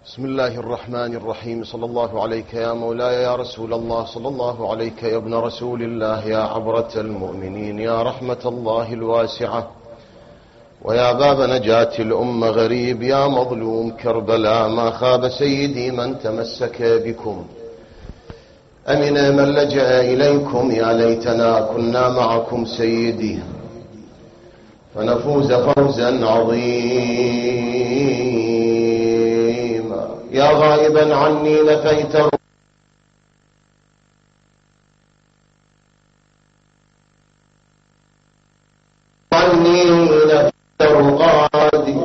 بسم الله الرحمن الرحيم. صلى الله عليك يا مولاي يا رسول الله، صلى الله عليك يا ابن رسول الله، يا عبرة المؤمنين، يا رحمة الله الواسعة، ويا باب نجاة الأمة غريب، يا مظلوم كربلاء. ما خاب سيدي من تمسك بكم، أمن من لجأ إليكم. يا ليتنا كنا معكم سيدي فنفوز فوزا عظيما. يا غائبا عني نفيت رقادي،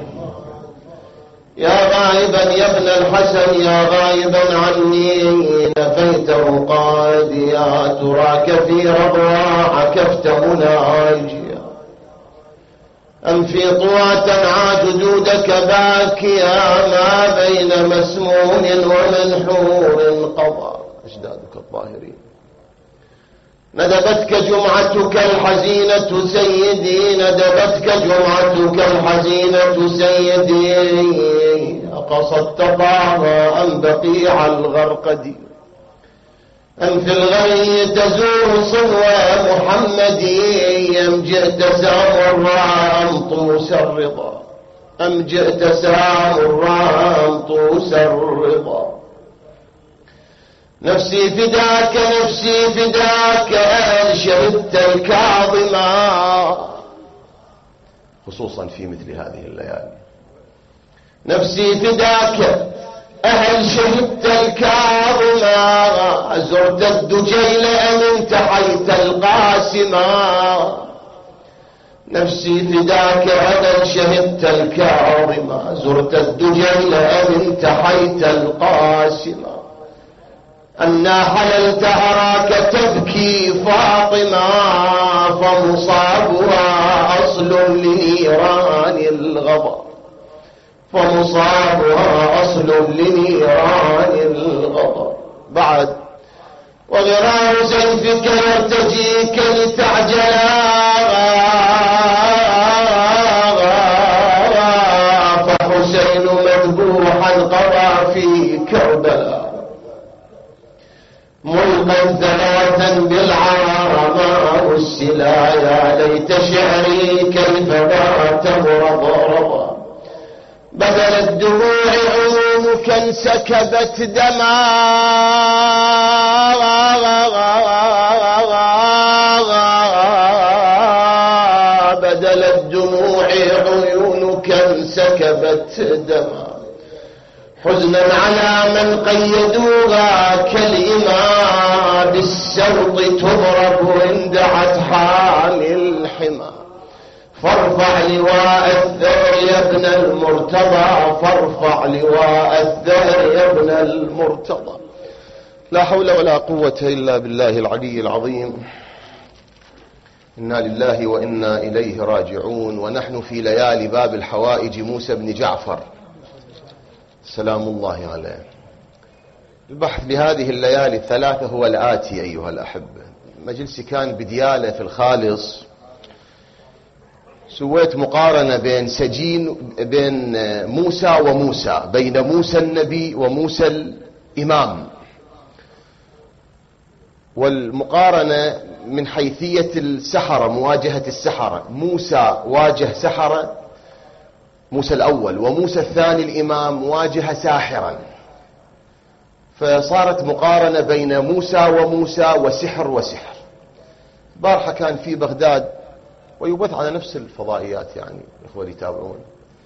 يا غائبا يا ابن الحسن، يا غائبا عني نفيت رقادي. يا تراك في رضوى عكفت مناجيا، أم في طوى تنعى جدودك باكيا، ما بين مسمون ومنحور قضى أجدادك الظاهرين. ندبتك جمعتك الحزينة سيدي، ندبتك جمعتك الحزينة سيدي. أقصدت طعها أم بقيع الغرقد، أم في الغي تزور صنوى محمدي. أم جئت سامرا أم طوس الرضا، أم جئت سامرا أم طوس الرضا. نفسي فداك نفسي فداك، أن شهدت الكاظما، خصوصا في مثل هذه الليالي. نفسي فداك أهل شهدت الكاظما، زرت الدجيل أم انتحيت القاسما. نفسي فداك أهل شهدت الكاظما، زرت الدجيل أم انتحيت القاسما. أنا حللت أراك تبكي فاطمة، فمصابها أصل لنيران الغضب، فمصابها أصل لنيران الغضب. بعد وغرار سيفك يرتجيك لتعجلا، فحسين مذبوحا قضى في كربلاء، ملقا ثلاثا بالعرى والسلا. يا ليت شعري كيف بات مرضرضا، بدل الدموع عيونك انسكبت دما، بدل الدموع عيونك انسكبت دما. حزنا على من قيدوها كالإماء، بالسوط تضرب اندعت حامي الحمى. فارفع لواء الثأر يا ابن المرتضى، فارفع لواء الثأر يا ابن المرتضى. لا حول ولا قوة إلا بالله العلي العظيم. إنا لله وإنا إليه راجعون. ونحن في ليالي باب الحوائج موسى بن جعفر سلام الله عليه. البحث بهذه الليالي الثلاثة هو الآتي أيها الأحبة. مجلسي كان بديالة في الخالص، سويت مقارنة بين بين موسى وموسى، بين موسى النبي وموسى الإمام، والمقارنة من حيثية السحرة، مواجهة السحرة. موسى واجه سحرة، موسى الأول، وموسى الثاني الإمام واجه ساحرا. فصارت مقارنة بين موسى وموسى وسحر وسحر. بارحة كان في بغداد ويبث على نفس الفضائيات، يعني الإخوة يتابعون،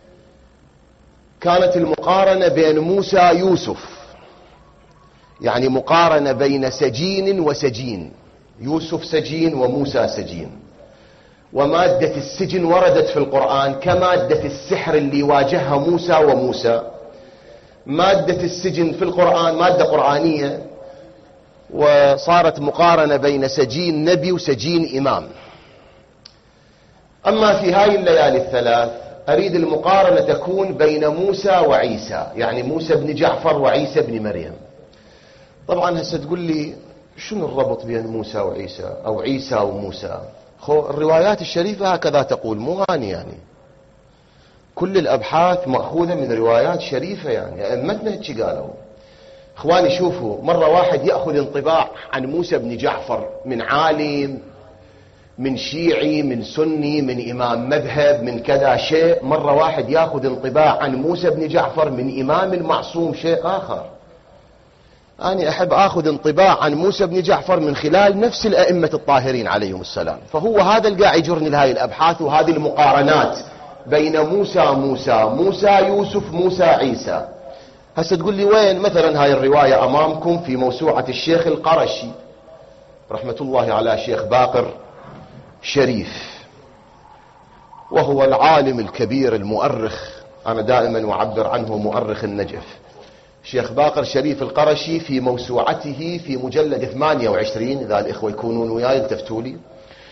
كانت المقارنة بين موسى يوسف، يعني مقارنة بين سجين وسجين، يوسف سجين وموسى سجين. ومادة السجن وردت في القرآن كمادة السحر اللي واجهها موسى وموسى. مادة السجن في القرآن مادة قرآنية، وصارت مقارنة بين سجين نبي وسجين إمام. أما في هاي الليالي الثلاث أريد المقارنة تكون بين موسى وعيسى، يعني موسى بن جعفر وعيسى بن مريم. طبعا هسه تقول لي شنو الربط بين موسى وعيسى أو عيسى وموسى؟ الروايات الشريفة هكذا تقول، مو غاني يعني. كل الأبحاث مأخوذة من روايات شريفة، يعني أئمتنا هيك قالوا. إخواني شوفوا، مرة واحد يأخذ انطباع عن موسى بن جعفر من عالم، من شيعي، من سني، من إمام مذهب، من كذا شيء، مرة واحد يأخذ انطباع عن موسى بن جعفر من إمام المعصوم شيء آخر. أنا أحب أخذ انطباع عن موسى بن جعفر من خلال نفس الأئمة الطاهرين عليهم السلام. فهو هذا اللي قاعد يجرني لهذه الأبحاث وهذه المقارنات بين موسى يوسف، موسى عيسى. هسه تقول لي وين مثلا هاي الرواية أمامكم في موسوعة الشيخ القرشي رحمة الله على شيخ باقر شريف، وهو العالم الكبير المؤرخ، أنا دائما أعبر عنه مؤرخ النجف. شيخ باقر شريف القرشي في موسوعته في مجلد 28، إذا الإخوة يكونون وياي يلتفتوا لي،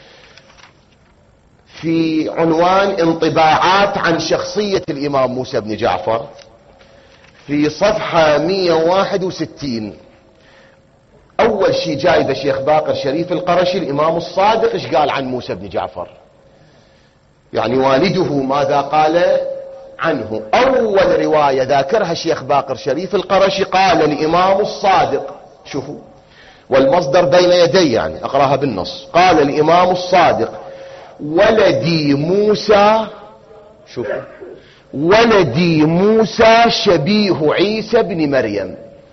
في عنوان انطباعات عن شخصية الإمام موسى بن جعفر، في صفحة 161 أول شيء جايبه شيخ باقر شريف القرشي الإمام الصادق إيش قال عن موسى بن جعفر، يعني والده ماذا قال عنه. أول رواية ذاكرها شيخ باقر شريف القرشي قال الإمام الصادق، شوفوا والمصدر بين يدي يعني أقراها بالنص، قال الإمام الصادق ولدي موسى، شوفوا ولدي موسى شبيه عيسى بن مريم.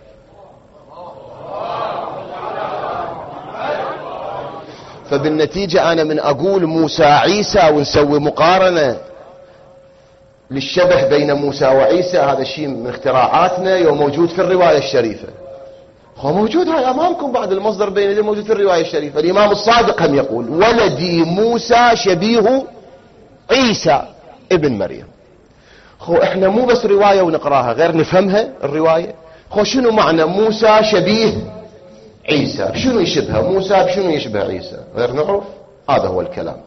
فبالنتيجة أنا من أقول موسى عيسى ونسوي مقارنة للشبه بين موسى وعيسى، هذا الشيء من اختراعاتنا يوم موجود في الرواية الشريفة. هو موجود هاي أمامكم بعد المصدر بين يدي موجود في الرواية الشريفة. الإمام الصادق هم يقول ولدي موسى شبيه عيسى ابن مريم. خو احنا مو بس رواية ونقراها غير نفهمها الرواية. خو شنو معنى موسى شبيه عيسى؟ بشنو يشبه موسى؟ بشنو يشبه عيسى؟ غير نعرف. هذا هو الكلام.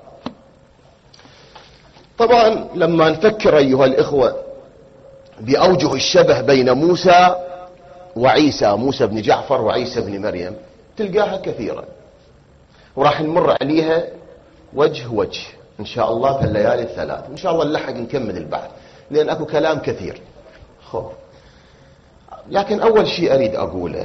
طبعا لما نفكر أيها الإخوة بأوجه الشبه بين موسى وعيسى، موسى بن جعفر وعيسى بن مريم، تلقاها كثيرا وراح نمر عليها وجه وجه إن شاء الله في الليالي الثلاث. إن شاء الله نلحق نكمل البحث لأن أكو كلام كثير. لكن أول شيء أريد أقوله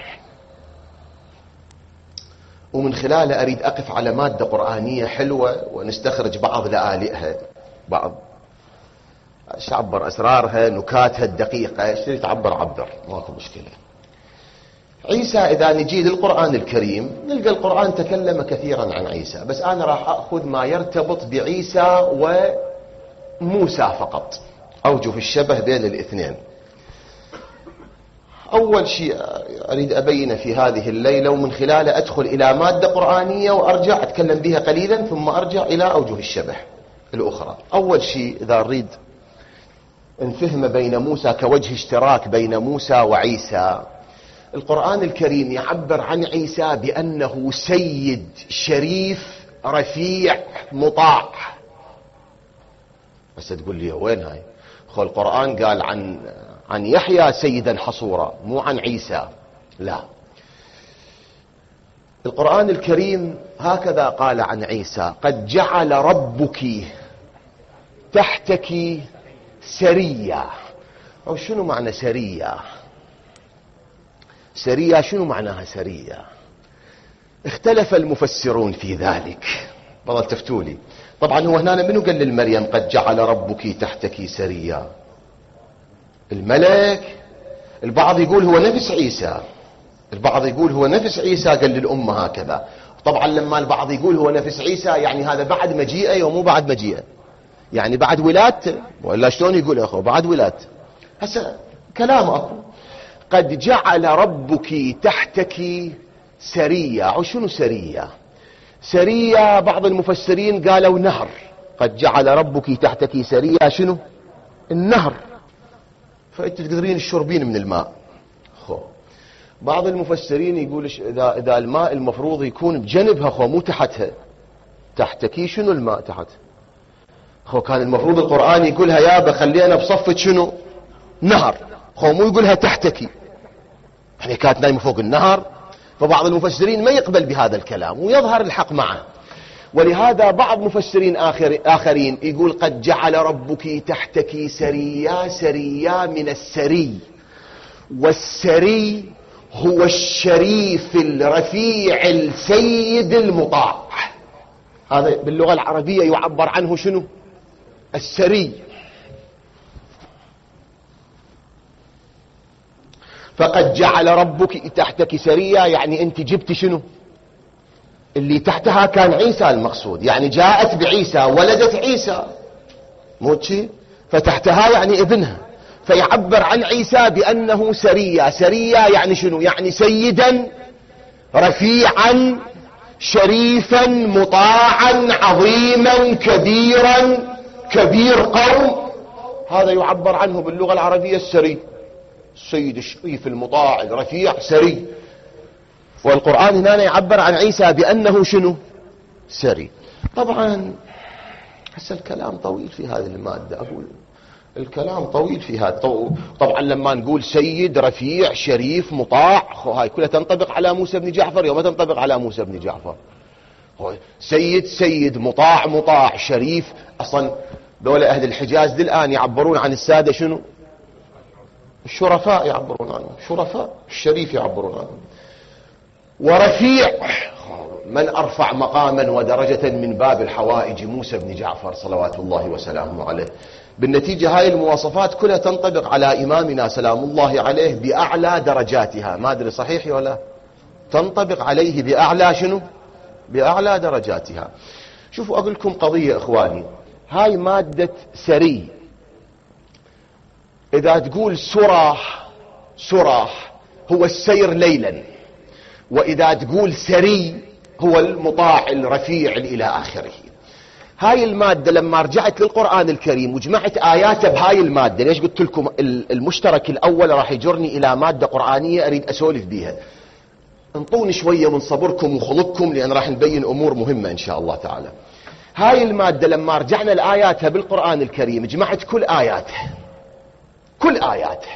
ومن خلاله أريد أقف على مادة قرآنية حلوة ونستخرج بعض لآلئها، بعض عبر أسرارها، نكاتها الدقيقة، شو تعبر عبر، ماكو مشكلة. عيسى إذا نجي للقرآن الكريم نلقى القرآن تكلم كثيرا عن عيسى، بس أنا راح أخذ ما يرتبط بعيسى وموسى فقط، أوجه الشبه بين الاثنين. أول شيء أريد أبين في هذه الليلة ومن خلاله أدخل إلى مادة قرآنية وأرجع أتكلم بها قليلا ثم أرجع إلى أوجه الشبه الأخرى. أول شيء إذا نريد نفهم بين موسى كوجه اشتراك بين موسى وعيسى، القرآن الكريم يعبر عن عيسى بأنه سيد شريف رفيع مطاع. بس تقول لي وين هاي؟ خو القرآن قال عن يحيى سيدا حصورا، مو عن عيسى. لا، القرآن الكريم هكذا قال عن عيسى: قد جعل ربك تحتك سرية. أو شنو معنى سرية؟ سرية شنو معناها سرية؟ اختلف المفسرون في ذلك، بضل تفتولي. طبعا هو هنا منو قال للمريم قد جعل ربك تحتك سرية؟ الملك. البعض يقول هو نفس عيسى، البعض يقول هو نفس عيسى قال للأمة هكذا. طبعا لما البعض يقول هو نفس عيسى يعني هذا بعد مجيئه ومو بعد مجيئه، يعني بعد ولادته، ولا شلون يقول يا اخو بعد ولادته. هسه كلام اكو. قد جعل ربك تحتك سرية. وشنو سرية؟ سرية بعض المفسرين قالوا نهر. قد جعل ربك تحتك سرية، شنو؟ النهر، فأنت تقدرين تشربين من الماء. بعض المفسرين يقول إذا الماء المفروض يكون بجنبها مو تحتها. تحتك شنو الماء تحت؟ كان المفروض القرآن يقولها يابا خلينا بصفة شنو؟ نهر. مو يقولها تحتك، يعني كانت نايمة فوق النهر. فبعض المفسرين ما يقبل بهذا الكلام ويظهر الحق معه، ولهذا بعض مفسرين آخرين يقول قد جعل ربك تحتك سريا. سريا من السري، والسري هو الشريف الرفيع السيد المطاع. هذا باللغة العربية يعبر عنه شنو؟ السري. فقد جعل ربك تحتك سريا يعني انت جبت شنو؟ اللي تحتها كان عيسى المقصود، يعني جاءت بعيسى، ولدت عيسى، مو شيء؟ فتحتها يعني ابنها، فيعبر عن عيسى بأنه سريا. سريا يعني شنو؟ يعني سيدا رفيعا شريفا مطاعا عظيما كبيرا، كبير قوم. هذا يعبر عنه باللغة العربية السري، السيد الشريف المطاع الرفيع سري. والقرآن هنا يعبر عن عيسى بأنه شنو؟ سري. طبعا هسه الكلام طويل في هذه المادة، أقول الكلام طويل في هذا. طبعا لما نقول سيد رفيع شريف مطاع، هاي كلها تنطبق على موسى بن جعفر وما تنطبق على موسى بن جعفر. سيد سيد، مطاع مطاع، شريف. أصلا دولة أهل الحجاز الآن يعبرون عن السادة شنو؟ الشرفاء يعبرون عنه، شرفاء. الشريف يعبرون عنه. ورفيع، من أرفع مقاما ودرجة من باب الحوائج موسى بن جعفر صلوات الله وسلامه عليه. بالنتيجة هاي المواصفات كلها تنطبق على إمامنا سلام الله عليه بأعلى درجاتها. ما أدري صحيح ولا؟ تنطبق عليه بأعلى شنو؟ بأعلى درجاتها. شوفوا أقول لكم قضية إخواني، هاي مادة سري. إذا تقول سراح، سراح هو السير ليلا، وإذا تقول سري هو المطاع الرفيع إلى آخره. هاي المادة لما رجعت للقرآن الكريم وجمعت آياته بهاي المادة، ليش قلت لكم المشترك الأول راح يجرني إلى مادة قرآنية أريد أسولف بيها. انطوني شوية من صبركم وخلقكم، لأن راح نبين أمور مهمة إن شاء الله تعالى. هاي المادة لما رجعنا لآياتها بالقرآن الكريم جمعت كل آياتها، كل آياتها.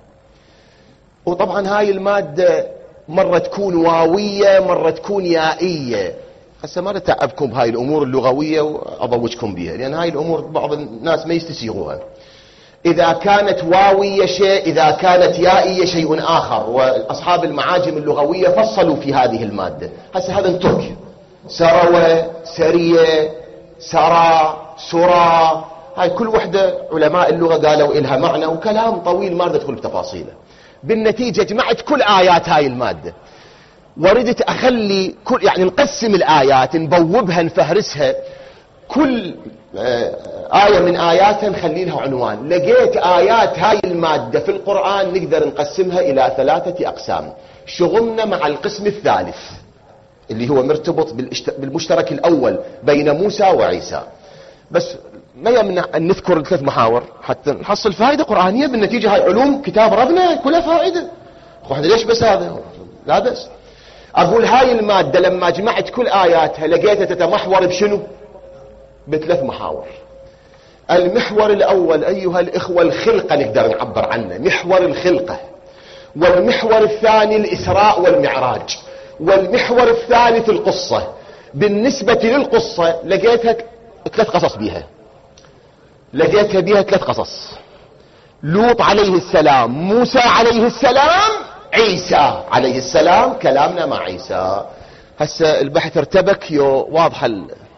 وطبعا هاي المادة مرة تكون واوية، مرة تكون يائية. هسه ما نتعبكم بهاي الأمور اللغوية وأضوجكم بها، لأن هاي الأمور بعض الناس ما يستسيغوها. إذا كانت واوية شيء، إذا كانت يائية شيء آخر. وأصحاب المعاجم اللغوية فصلوا في هذه المادة. هسه هذا نترك سروة، سرية، سرى، سرى، هاي كل وحدة علماء اللغة قالوا إلها معنى، وكلام طويل ما ندخل بتفاصيله. بالنتيجة جمعت كل آيات هاي المادة، وردت أخلي كل يعني نقسم الآيات، نبوبها، نفهرسها. كل آية من آياتها نخلي لها عنوان. لقيت آيات هاي المادة في القرآن نقدر نقسمها إلى 3 أقسام. شغلنا مع القسم الثالث اللي هو مرتبط بالمشترك الأول بين موسى وعيسى. بس ما يمنع أن نذكر 3 محاور حتى نحصل فائدة قرآنية. بالنتيجة هاي علوم كتاب ربنا كلها فائدة. احنا ليش بس هذا؟ لا بس. أقول هاي المادة لما جمعت كل آياتها لقيتها تتمحور بشنو؟ ب3 محاور. المحور الأول أيها الإخوة الخلقة، نقدر نعبر عنه محور الخلقة. والمحور الثاني الإسراء والمعراج. والمحور الثالث القصة. بالنسبة للقصة لقيتها 3 قصص بيها، لقيتها بيها 3 قصص. لوط عليه السلام، موسى عليه السلام، عيسى عليه السلام. كلامنا مع عيسى. هسه البحث ارتبك واضحة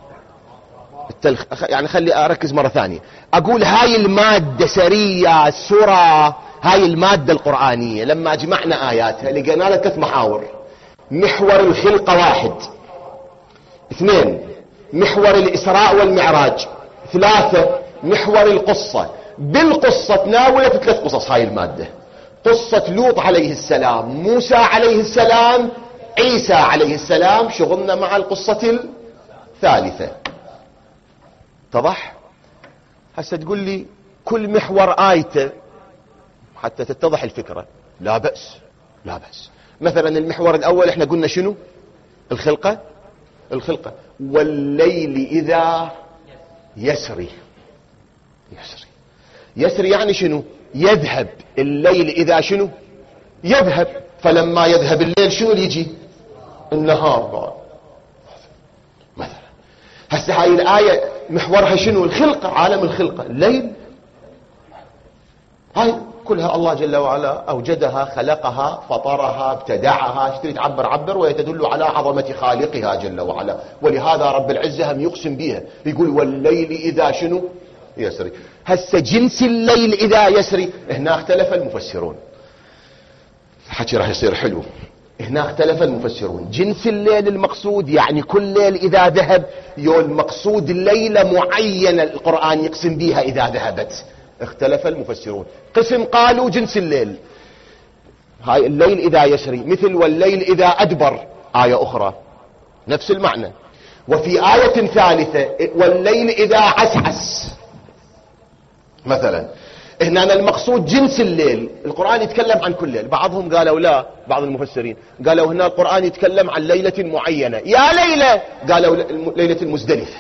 يعني خلي أركز مرة ثانية. أقول هاي المادة سرية سورة، هاي المادة القرآنية لما جمعنا آياتها لقينا لها 3 محاور. محور الخلقة 1، 2 محور الإسراء والمعراج، 3 محور القصة. بالقصة تناولت 3 قصص هاي المادة. قصة لوط عليه السلام، موسى عليه السلام، عيسى عليه السلام. شغلنا مع القصة الثالثة. اتضح؟ هسه تقول لي كل محور آيته حتى تتضح الفكرة. لا بأس، لا بأس. مثلا المحور الأول احنا قلنا شنو؟ الخلقة. الخلقة. والليل إذا يسري. يسري، يسري يعني شنو؟ يذهب. الليل إذا شنو؟ يذهب. فلما يذهب الليل شنو اللي يجي؟ النهار بعد مثلا. هسه هاي الآية محورها شنو؟ الخلقة، عالم الخلقة، الليل. هاي كلها الله جل وعلا أوجدها، خلقها، فطرها، ابتدعها، اشتري تعبر عبر، ويتدل على عظمة خالقها جل وعلا. ولهذا رب العزة هم يقسم بها، يقول والليل إذا شنو يسري. هسه جنس الليل إذا يسري، هنا اختلف المفسرون، الحكي راح يصير حلو. هنا اختلف المفسرون، جنس الليل المقصود يعني كل ليل إذا ذهب، يقول مقصود ليلة معينة القرآن يقسم بها إذا ذهبت. اختلف المفسرون، قسم قالوا جنس الليل، هاي الليل إذا يسري، مثل والليل إذا أدبر، آية أخرى نفس المعنى. وفي آية ثالثة والليل إذا عسعس مثلا. هنا المقصود جنس الليل، القرآن يتكلم عن كل ليل. بعضهم قالوا لا، بعض المفسرين قالوا هنا القرآن يتكلم عن ليلة معينة، يا ليلة، قالوا ليلة المزدلفة.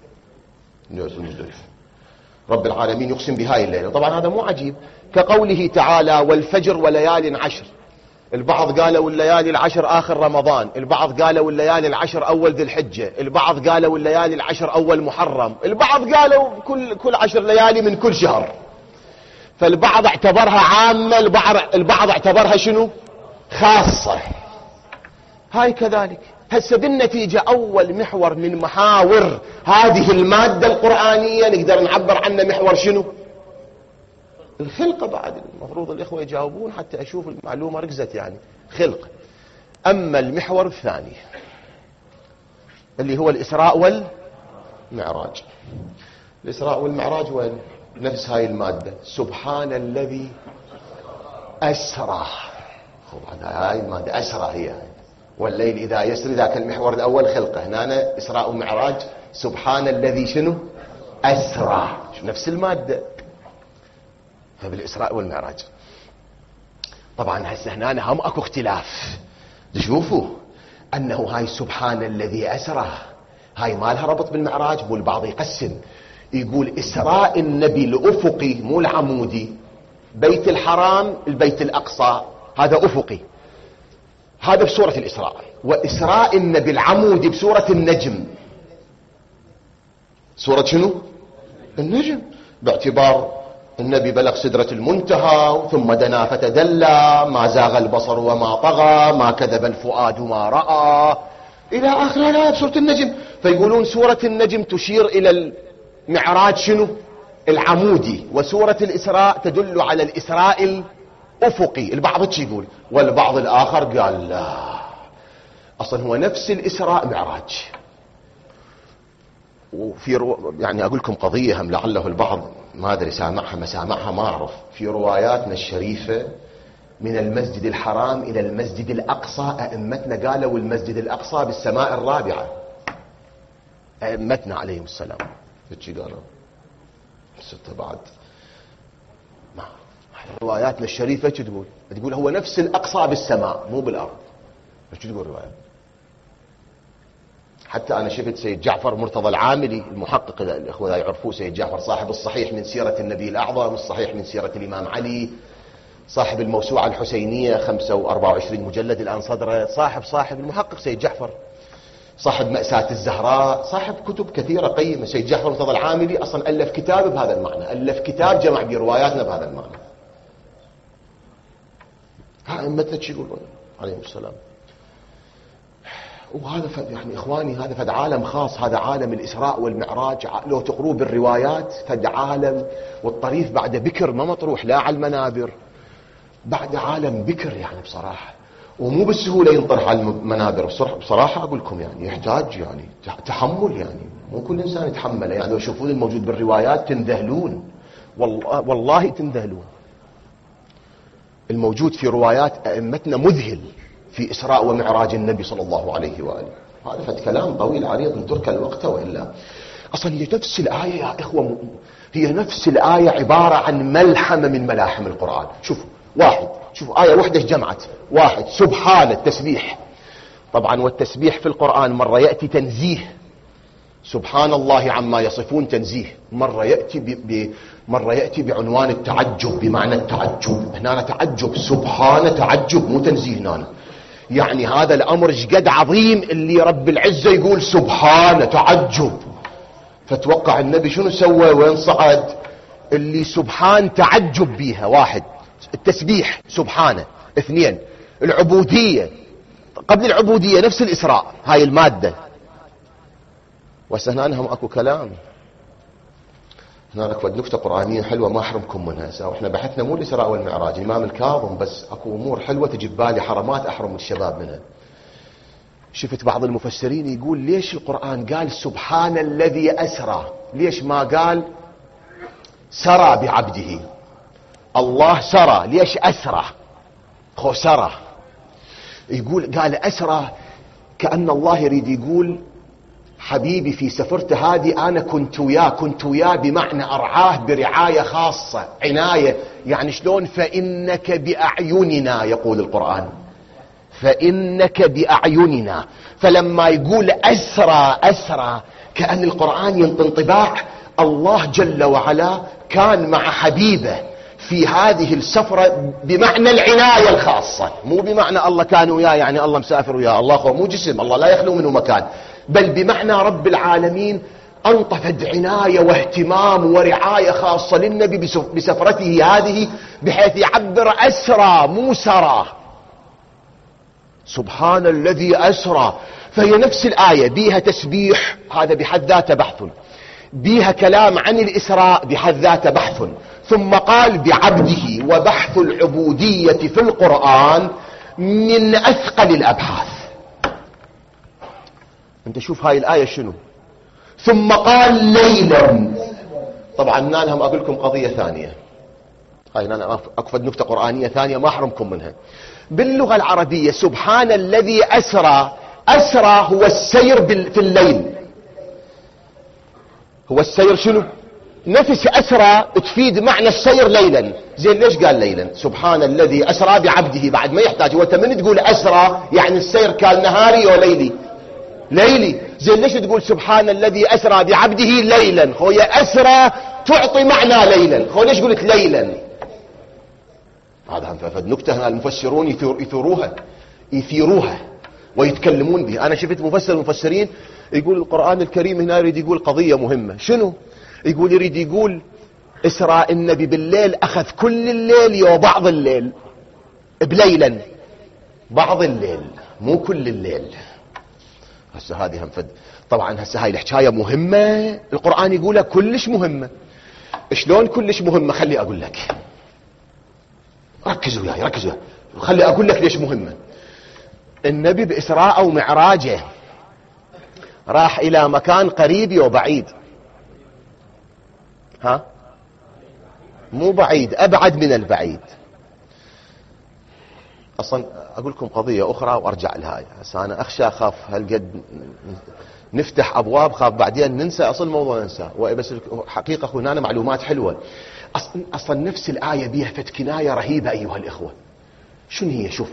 رب العالمين يقسم بهاي الليلة. طبعا هذا مو عجيب، كقوله تعالى والفجر وليال عشر. البعض قالوا الليالي العشر آخر رمضان، البعض قالوا الليالي العشر أول ذي الحجة، البعض قالوا الليالي العشر أول محرم، البعض قالوا كل 10 ليالي من كل شهر. فالبعض اعتبرها عامة، البعض اعتبرها شنو؟ خاصة. هاي كذلك. هسه بالنتيجة أول محور من محاور هذه المادة القرآنية نقدر نعبر عنه محور شنو؟ الخلقة. بعد المفروض الإخوة يجاوبون حتى أشوف المعلومة ركزت يعني. خلق. أما المحور الثاني اللي هو الإسراء والمعراج. الإسراء والمعراج وين؟ نفس هاي المادة، سبحان الذي أسرى. هاي المادة أسرى هي. والليل إذا يسري، ذاك المحور الأول خلقه، هنا إسراء ومعراج، سبحان الذي شنو أسرى، نفس المادة. فبالإسراء والمعراج طبعا هسه هنا هم اكو اختلاف. تشوفوا أنه هاي سبحان الذي أسرى هاي ما لها ربط بالمعراج. والبعض يقسم يقول إسراء النبي الأفقي مو العمودي، بيت الحرام البيت الأقصى هذا أفقي، هذا بسورة الإسراء. وإسراء النبي العمودي بسورة النجم. سورة شنو؟ النجم، باعتبار النبي بلغ سدرة المنتهى ثم دنا فتدلى، ما زاغ البصر وما طغى، ما كذب الفؤاد ما رأى، إلى آخر الآية بسورة النجم. فيقولون سورة النجم تشير إلى المعراج شنو؟ العمودي، وسورة الإسراء تدل على الإسراء الأفقي. البعض يقول، والبعض الآخر قال لا، أصلا هو نفس الإسراء معراج. وفي يعني أقول لكم قضية هم لعله البعض ما أدري سامعها ما سامعها ما أعرف. في رواياتنا الشريفة من المسجد الحرام إلى المسجد الأقصى، أئمتنا قالوا المسجد الأقصى بالسماء الرابعة، أئمتنا عليهم السلام. فتشي قالوا ستة بعد ما رواياتنا الشريفة تقول هو نفس الأقصى بالسماء مو بالأرض. ايش تقول رواية؟ حتى أنا شفت سيد جعفر مرتضى العاملي المحقق، الإخوة يعرفوه، سيد جعفر صاحب الصحيح من سيرة النبي الأعظم، الصحيح من سيرة الإمام علي، صاحب الموسوعة الحسينية 25 مجلد الآن صدره، صاحب المحقق سيد جعفر، صاحب مأساة الزهراء، صاحب كتب كثيرة قيمة. سيد جعفر مرتضى العاملي أصلا ألف كتاب بهذا المعنى، ألف كتاب جمع برواياتنا بهذا المعنى. ها أمتنا شو يقولون عليهم السلام. وهذا يعني إخواني هذا فد عالم خاص، هذا عالم الإسراء والمعراج. لو تقروا بالروايات فد عالم، والطريف بعد بكر ما مطروح لا على المنابر، بعد عالم بكر يعني بصراحة. ومو بالسهولة ينطرح على المنابر بصراحة أقول لكم، يعني يحتاج يعني تحمل، يعني مو كل إنسان يتحمله. يعني لو يشوفون الموجود بالروايات تنذهلون، والله تنذهلون. الموجود في روايات أئمتنا مذهل في إسراء ومعراج النبي صلى الله عليه وآله. هذا فد كلام طويل عريض نترك الوقت وإلا. أصلا هي نفس الآية يا إخوة، هي نفس الآية عبارة عن ملحمة من ملاحم القرآن. شوفوا آية وحدة جمعت واحد، سبحان التسبيح. طبعا والتسبيح في القرآن مرة يأتي تنزيه، سبحان الله عما يصفون تنزيه، مرة يأتي بعنوان التعجب بمعنى التعجب. هنا تعجب، سبحان تعجب مو تنزيه هنا. يعني هذا الأمر شقد عظيم اللي رب العزة يقول سبحان تعجب. فتوقع النبي شنو سوى وين صعد؟ اللي سبحان تعجب بيها، واحد التسبيح سبحانه، اثنين العبودية، قبل العبودية نفس الإسراء هاي المادة. وهسه هنا هم اكو كلام، هنا اكو نكتة قرآنية حلوة ما احرمكم منها. واحنا بحثنا مو الإسراء والمعراج، الإمام الكاظم، بس اكو امور حلوة تجي ببالي حرمات احرم الشباب منها. شفت بعض المفسرين يقول ليش القرآن قال سبحان الذي أسرى، ليش ما قال سرى بعبده؟ الله سرى، ليش أسرى؟ خو سرى. يقول قال أسرى كأن الله يريد يقول حبيبي في سفرته هذه أنا كنت وياه بمعنى أرعاه برعاية خاصة، عناية. يعني شلون؟ فإنك بأعيننا، يقول القرآن فإنك بأعيننا. فلما يقول أسرى كأن القرآن ينطي انطباع الله جل وعلا كان مع حبيبه في هذه السفرة بمعنى العناية الخاصة، مو بمعنى الله كان وياه يعني الله مسافر وياه. الله مو جسم، الله لا يخلو منه مكان، بل بمعنى رب العالمين انطفت عناية واهتمام ورعاية خاصة للنبي بسفرته هذه، بحيث يعبر أسرى مو سرى. سبحان الذي أسرى. فهي نفس الآية بيها تسبيح، هذا بحد ذاته بحث، بيها كلام عن الإسراء بحد ذاته بحث، ثم قال بعبده. وبحث العبودية في القرآن من أثقل الأبحاث. انت شوف هاي الآية شنو. ثم قال ليلا. طبعا أنا لهم أقول لكم قضية ثانية، هاي أنا أكفد نكتة قرآنية ثانية ما أحرمكم منها. باللغة العربية سبحان الذي أسرى، أسرى هو السير في الليل. هو السير شنو؟ نفس أسرى تفيد معنى السير ليلا. زين ليش قال ليلا؟ سبحان الذي أسرى بعبده، بعد ما يحتاج. وانت من تقول أسرى يعني السير كان نهاري وليلي؟ ليلي. زين ليش تقول سبحان الذي أسرى بعبده ليلا؟ خويا أسرى تعطي معنى ليلا، خويا ليش قلت ليلا؟ هذا نكتة هنا المفسرون يثيروها ويتكلمون بها. أنا شفت مفسرين يقول القرآن الكريم هنا يريد يقول قضية مهمة. شنو؟ يقول يريد يقول إسراء النبي بالليل أخذ كل الليل وبعض الليل بليلا، بعض الليل مو كل الليل. هسه هذه هم طبعا هسه هاي الحكاية مهمة، القرآن يقولها كلش مهمة. شلون كلش مهمة؟ خلي أقول لك، ركزوا وياي خلي أقول لك ليش مهمة. النبي بإسراء أو معراجه راح إلى مكان قريب وبعيد. ها؟ مو بعيد، أبعد من البعيد. أصلا أقول لكم قضية أخرى وأرجع لها. هسه أنا أخشى أخاف هالقد نفتح أبواب خاف بعدين ننسى أصل الموضوع ننسى. بس حقيقة هنا معلومات حلوة. أصلا نفس الآية بيها كناية رهيبة أيها الإخوة. شنو هي؟ شوف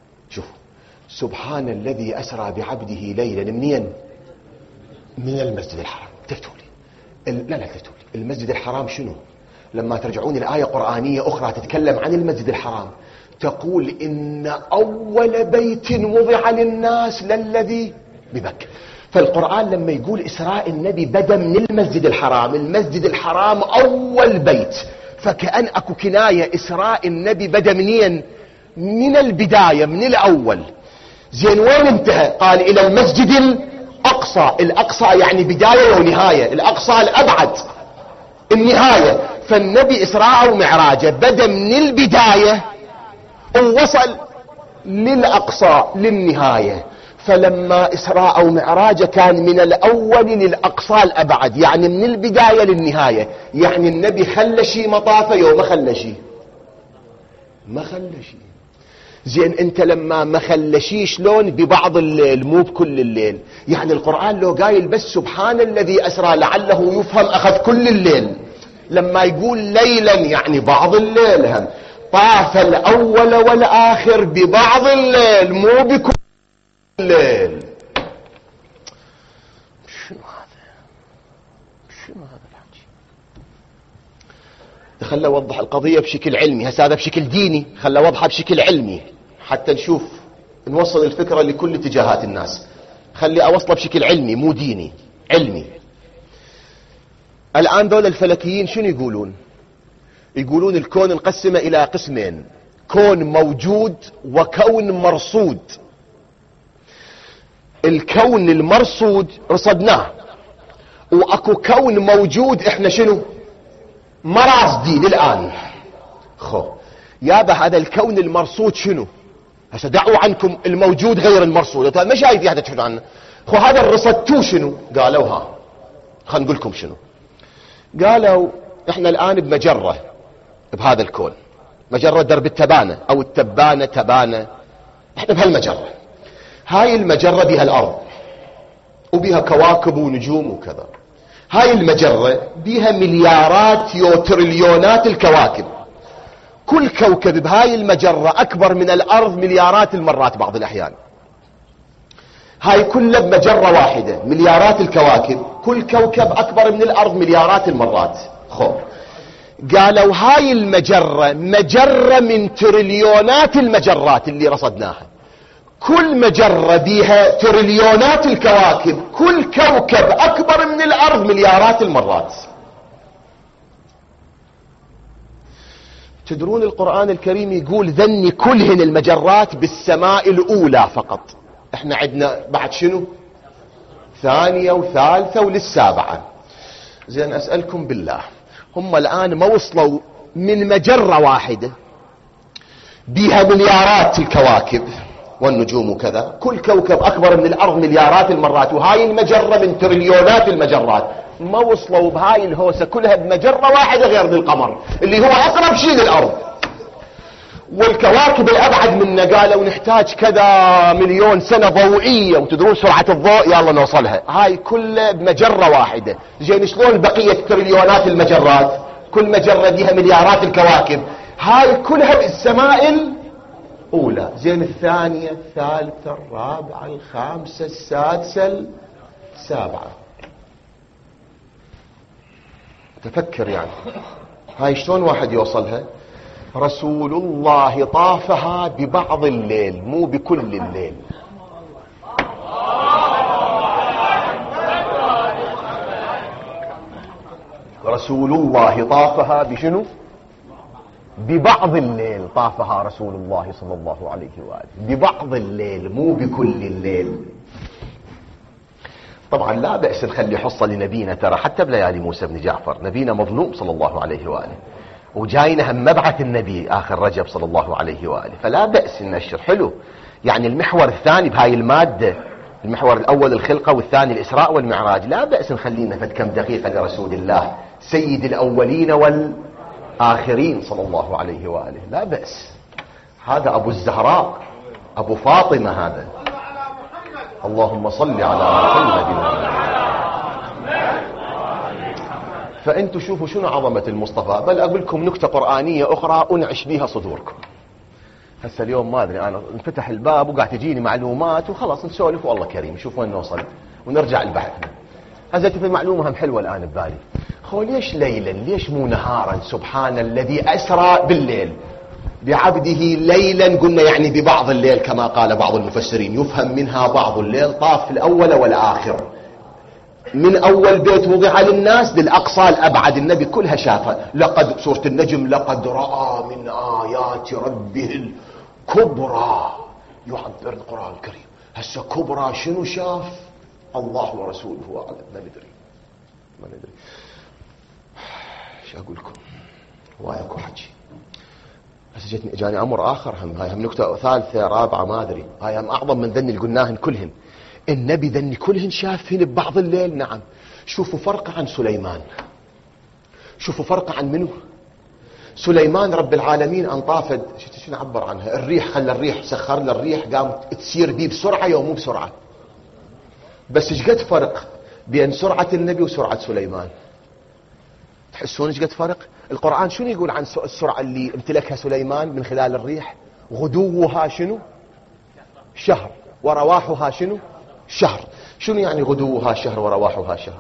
سبحان الذي أسرى بعبده ليلا منين؟ من المسجد الحرام. تفتوا لي لا تفتوا لي المسجد الحرام شنو؟ لما ترجعون الآية قرآنية أخرى تتكلم عن المسجد الحرام تقول إن أول بيت وضع للناس للذي بمكة. فالقرآن لما يقول إسراء النبي بدأ من المسجد الحرام، المسجد الحرام أول بيت، فكأن أكو كناية إسراء النبي بدأ منين؟ من البداية، من الأول. زين وين انتهى؟ قال إلى المسجد الأقصى. الأقصى يعني بداية ونهاية، الأقصى الأبعد النهاية. فالنبي إسراء ومعراجه بدأ من البداية ووصل للأقصى للنهاية. فلما إسراء ومعراجه كان من الأول للأقصى الأبعد، يعني من البداية للنهاية. يعني النبي خلى شيء مطافه يوم ما خلى شيء، ما خلى شيء. زين انت لما ما خلى شيء شلون؟ ببعض الليل مو بكل الليل. يعني القرآن لو قايل بس سبحان الذي أسرى لعله يفهم أخذ كل الليل. لما يقول ليلا يعني بعض الليل، هم طاف الأول والآخر ببعض الليل مو بكل الليل. شنو هذا الحكي؟ خلى اوضح القضية بشكل علمي. هسه هذا بشكل ديني، خلى اوضحها بشكل علمي حتى نشوف نوصل الفكرة لكل اتجاهات الناس. خلي اوصله بشكل علمي مو ديني، علمي. الآن دول الفلكيين شنو يقولون؟ يقولون الكون انقسم إلى قسمين: كون موجود وكون مرصود. الكون المرصود رصدناه، واكو كون موجود احنا شنو ما راصدين الآن. يابا هذا الكون المرصود شنو؟ هسه دعوا عنكم الموجود غير المرصود، ما شايف هذا تحكوا عنه. هذا الرصدتوه شنو؟ قالوا ها خلينا نقول لكم شنو قالوا. احنا الآن بمجرة بهذا الكون، مجرة درب التبانة او التبانة تبانة، احنا بهالمجرة. هاي المجرة بها الارض وبها كواكب ونجوم وكذا. هاي المجرة بها مليارات تريليونات الكواكب. كل كوكب بهاي المجرة اكبر من الارض مليارات المرات بعض الاحيان. هاي كلها بمجرة واحدة مليارات الكواكب، كل كوكب اكبر من الارض مليارات المرات. قالوا هاي المجرة مجرة من تريليونات المجرات اللي رصدناها. كل مجرة بيها تريليونات الكواكب، كل كوكب اكبر من الارض مليارات المرات. تدرون القرآن الكريم يقول ذني كلهن المجرات بالسماء الاولى فقط. احنا عندنا بعد شنو؟ ثانية وثالثة وللسابعة. زين اسألكم بالله، هم الآن ما وصلوا من مجرة واحدة بها مليارات الكواكب والنجوم وكذا، كل كوكب أكبر من الأرض مليارات المرات، وهاي المجرة من تريليونات المجرات. ما وصلوا بهاي الهوسة كلها بمجرة واحدة غير القمر اللي هو أقرب شيء للأرض. والكواكب الأبعد منا قالوا نحتاج كذا مليون سنة ضوئية، وتدرون سرعة الضوء يلا نوصلها. هاي كلها بمجرة واحدة. زين شلون بقية تريليونات المجرات؟ كل مجرة بها مليارات الكواكب، هاي كلها بالسماء الأولى. زين الثانية الثالثة الرابعة الخامسة السادسة السابعة. تفكر يعني هاي شلون واحد يوصلها؟ رسول الله طافها ببعض الليل مو بكل الليل. رسول الله طافها بشنو؟ ببعض الليل. طافها رسول الله صلى الله عليه وآله ببعض الليل مو بكل الليل. طبعا لا بأس نخلي حصة لنبينا، ترى حتى بليالي موسى بن جعفر نبينا مظلوم صلى الله عليه وآله، وجاينا هم مبعث النبي آخر رجب صلى الله عليه وآله، فلا بأس ننشر. حلو يعني المحور الثاني بهاي المادة، المحور الأول الخلقة والثاني الإسراء والمعراج، لا بأس نخلينا فد كم دقيقة لرسول الله سيد الأولين والآخرين صلى الله عليه وآله، لا بأس. هذا أبو الزهراء أبو فاطمة هذا. اللهم صل على محمد. فأنتوا شوفوا شنو عظمة المصطفى. بل أقول لكم نكتة قرآنية أخرى أنعش بها صدوركم. هسه اليوم ما أدري أنا انفتح الباب وقاعد تجيني معلومات وخلاص نسولف والله كريم نشوف وين نوصل ونرجع لبحثنا. هذا في معلومة هم حلوة الآن ببالي. ليش ليلا ليش مو نهارا؟ سبحان الذي أسرى بالليل بعبده ليلا. قلنا يعني ببعض الليل كما قال بعض المفسرين، يفهم منها بعض الليل طاف الأول والآخر، من أول بيت وضع للناس للأقصى الأبعد. النبي كلها شافها. لقد سورة النجم لقد رأى من آيات ربه الكبرى، يعبر القرآن الكريم. هسه كبرى شنو شاف؟ الله ورسوله أعلم. ما ندري شو أقول لكم. وايكو حكي. هسه جاني أمر آخر هم. هاي هم نكتة ثالثة رابعة ما أدري. هاي هم أعظم من ذني اللي قلناهن كلهن. النبي ذني كلهن شافهن ببعض الليل. نعم. شوفوا فرق عن سليمان. شوفوا فرق عن منه. سليمان رب العالمين انطافد شو نعبر عنها؟ الريح، خلى الريح، سخر له الريح قامت تسير بيه بسرعة يوم مو بسرعة. بس ايش قد فرق بين سرعة النبي وسرعة سليمان؟ تحسون ايش قد فرق؟ القرآن شنو يقول عن السرعة اللي امتلكها سليمان من خلال الريح؟ غدوها شنو؟ شهر، ورواحها شنو؟ شهر. شنو يعني غدوها شهر ورواحها شهر؟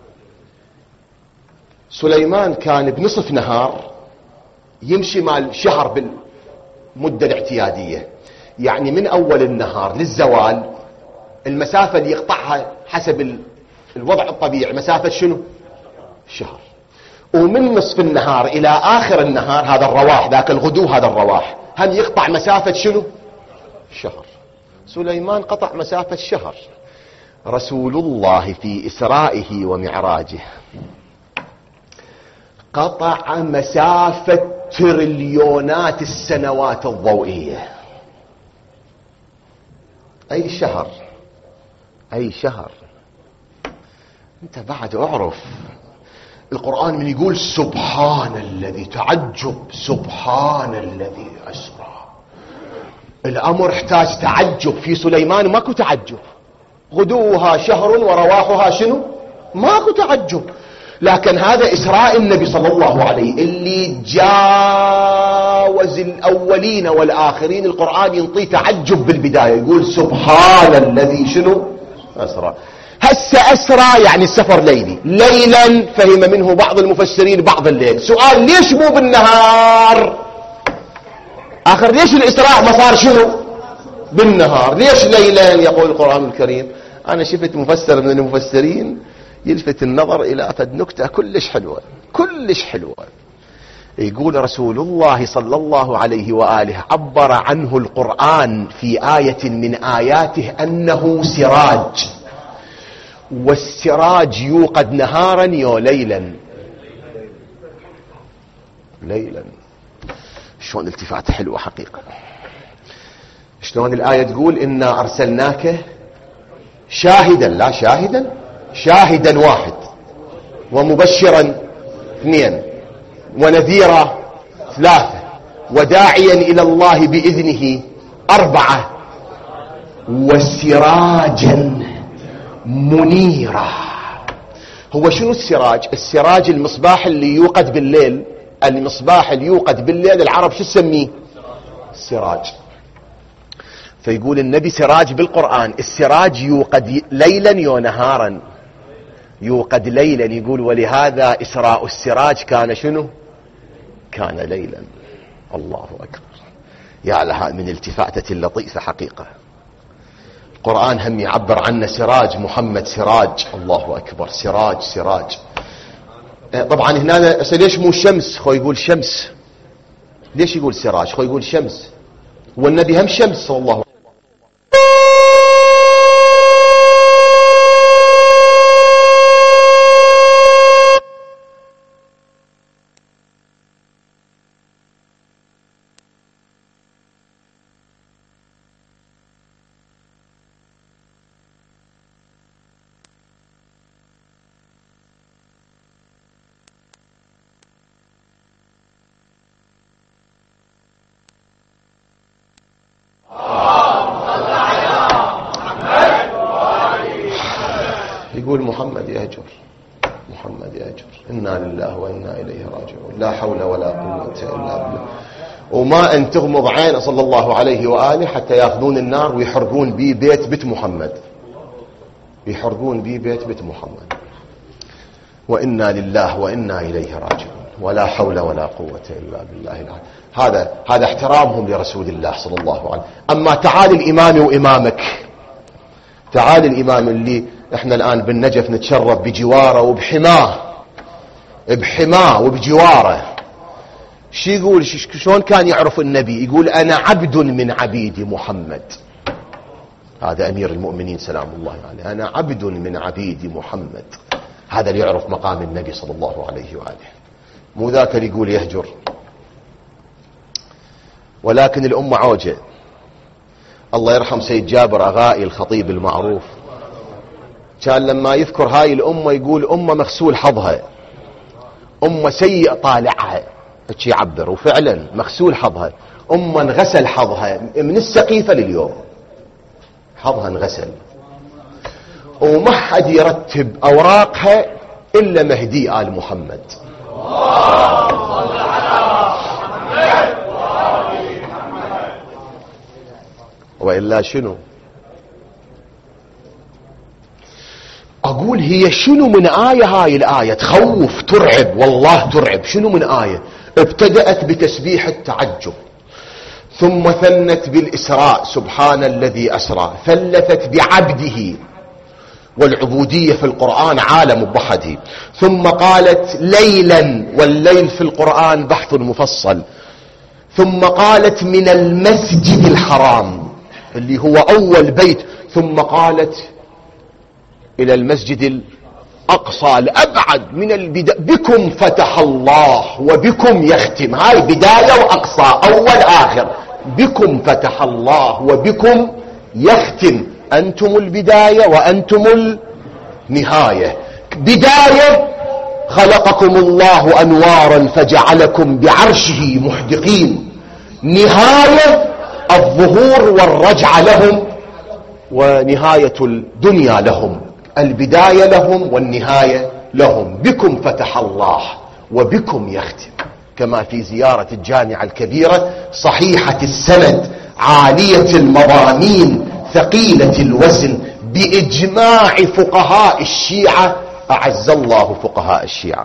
سليمان كان بنصف نهار يمشي مع شهر بالمدة الاعتيادية، يعني من أول النهار للزوال المسافة اللي يقطعها حسب الوضع الطبيعي مسافة شنو؟ شهر. ومن نصف النهار إلى آخر النهار هذا الرواح، ذاك الغدو هذا الرواح، هم يقطع مسافة شنو؟ شهر. سليمان قطع مسافة شهر. رسول الله في إسرائه ومعراجه قطع مسافة تريليونات السنوات الضوئية. أي شهر، أي شهر. أنت بعد أعرف القرآن من يقول سبحان الذي، تعجب، سبحان الذي أسرى. الأمر احتاج تعجب. في سليمان ماكو تعجب، غدوها شهر ورواحها شنو؟ ماكو تعجب. لكن هذا إسراء النبي صلى الله عليه اللي جاوز الأولين والآخرين. القرآن ينطي تعجب بالبداية، يقول سبحان الذي شنو؟ أسرى. هسه أسرى يعني السفر ليلي، ليلا فهم منه بعض المفسرين بعض الليل. سؤال، ليش مو بالنهار؟ آخر ليش الإسراء ما صار شنو؟ بالنهار، ليش ليلا؟ يقول القرآن الكريم. أنا شفت مفسر من المفسرين يلفت النظر إلى فد نكتة كلش حلوة، كلش حلوة. يقول رسول الله صلى الله عليه وآله عبر عنه القرآن في آية من آياته أنه سراج، والسراج يوقد نهارا يو ليلا. ليلا. شلون التفات حلوة حقيقة. شلون الآية تقول إنا أرسلناك شاهدا، لا شاهدا، شاهدا واحد، ومبشرا اثنين، ونذيرا ثلاثة، وداعيا إلى الله بإذنه أربعة، وسراجا منيرا. هو شنو السراج؟ السراج المصباح اللي يوقد بالليل. المصباح اللي يوقد بالليل العرب شو تسميه؟ السراج. فيقول النبي سراج بالقرآن. السراج يوقد ليلا ونهارا، يوقد ليلا. يقول ولهذا إسراء السراج كان شنو؟ كان ليلا. الله أكبر. يا لها من التفاتة اللطيفة حقيقة. القرآن هم يعبر عنه سراج، محمد سراج. الله أكبر. سراج، سراج. طبعا هنا ليش مو شمس؟ خو يقول شمس. ليش يقول سراج؟ خو يقول شمس. والنبي هم شمس صلى الله عليه وسلم. يقول محمد يهجر، محمد يهجر. إنا لله وإنا إليه راجعون. لا حول ولا قوة إلا بالله. وما أن تغمض عين صلى الله عليه وآله حتى يأخذون النار ويحرقون بي بيت محمد، يحرقون بي بيت محمد. وإنا لله وإنا إليه راجعون. ولا حول ولا قوة إلا بالله العلي. هذا احترامهم لرسول الله صلى الله عليه وسلم. أما تعال الإمام وإمامك، تعال الإمام اللي احنا الآن بالنجف نتشرف بجواره وبحماه، بحماه وبجواره. شو يقول؟ شلون كان يعرف النبي؟ يقول أنا عبد من عبيد محمد. هذا أمير المؤمنين سلام الله عليه. أنا عبد من عبيد محمد. هذا اللي يعرف مقام النبي صلى الله عليه وآله. مو ذاك اللي يقول يهجر. ولكن الأمة عوجة. الله يرحم سيد جابر أغائي الخطيب المعروف، كان لما يذكر هاي الأمة يقول أمة مغسول حظها، أمة سيء طالعها، هيك يعبر. وفعلا مغسول حظها، أمة انغسل حظها من السقيفة لليوم، حظها انغسل. وما حد يرتب أوراقها إلا مهدي آل محمد. وإلا شنو؟ أقول هي شنو من آية هاي الآية؟ تخوف، ترعب، والله ترعب. شنو من آية؟ ابتدأت بتسبيح التعجب، ثم ثنت بالإسراء سبحان الذي أسرى، ثلثت بعبده، والعبودية في القرآن عالم بحثي. ثم قالت ليلا، والليل في القرآن بحث مفصل. ثم قالت من المسجد الحرام اللي هو أول بيت، ثم قالت إلى المسجد الأقصى الأبعد من البداية. بكم فتح الله وبكم يختم، هاي بداية وأقصى، أول آخر. بكم فتح الله وبكم يختم، أنتم البداية وأنتم النهاية. بداية خلقكم الله أنوارا فجعلكم بعرشه محدقين. نهاية الظهور والرجعة لهم ونهاية الدنيا لهم. البداية لهم والنهاية لهم. بكم فتح الله وبكم يختم، كما في زيارة الجامعة الكبيرة صحيحة السند عالية المضامين ثقيلة الوزن بإجماع فقهاء الشيعة، أعز الله فقهاء الشيعة.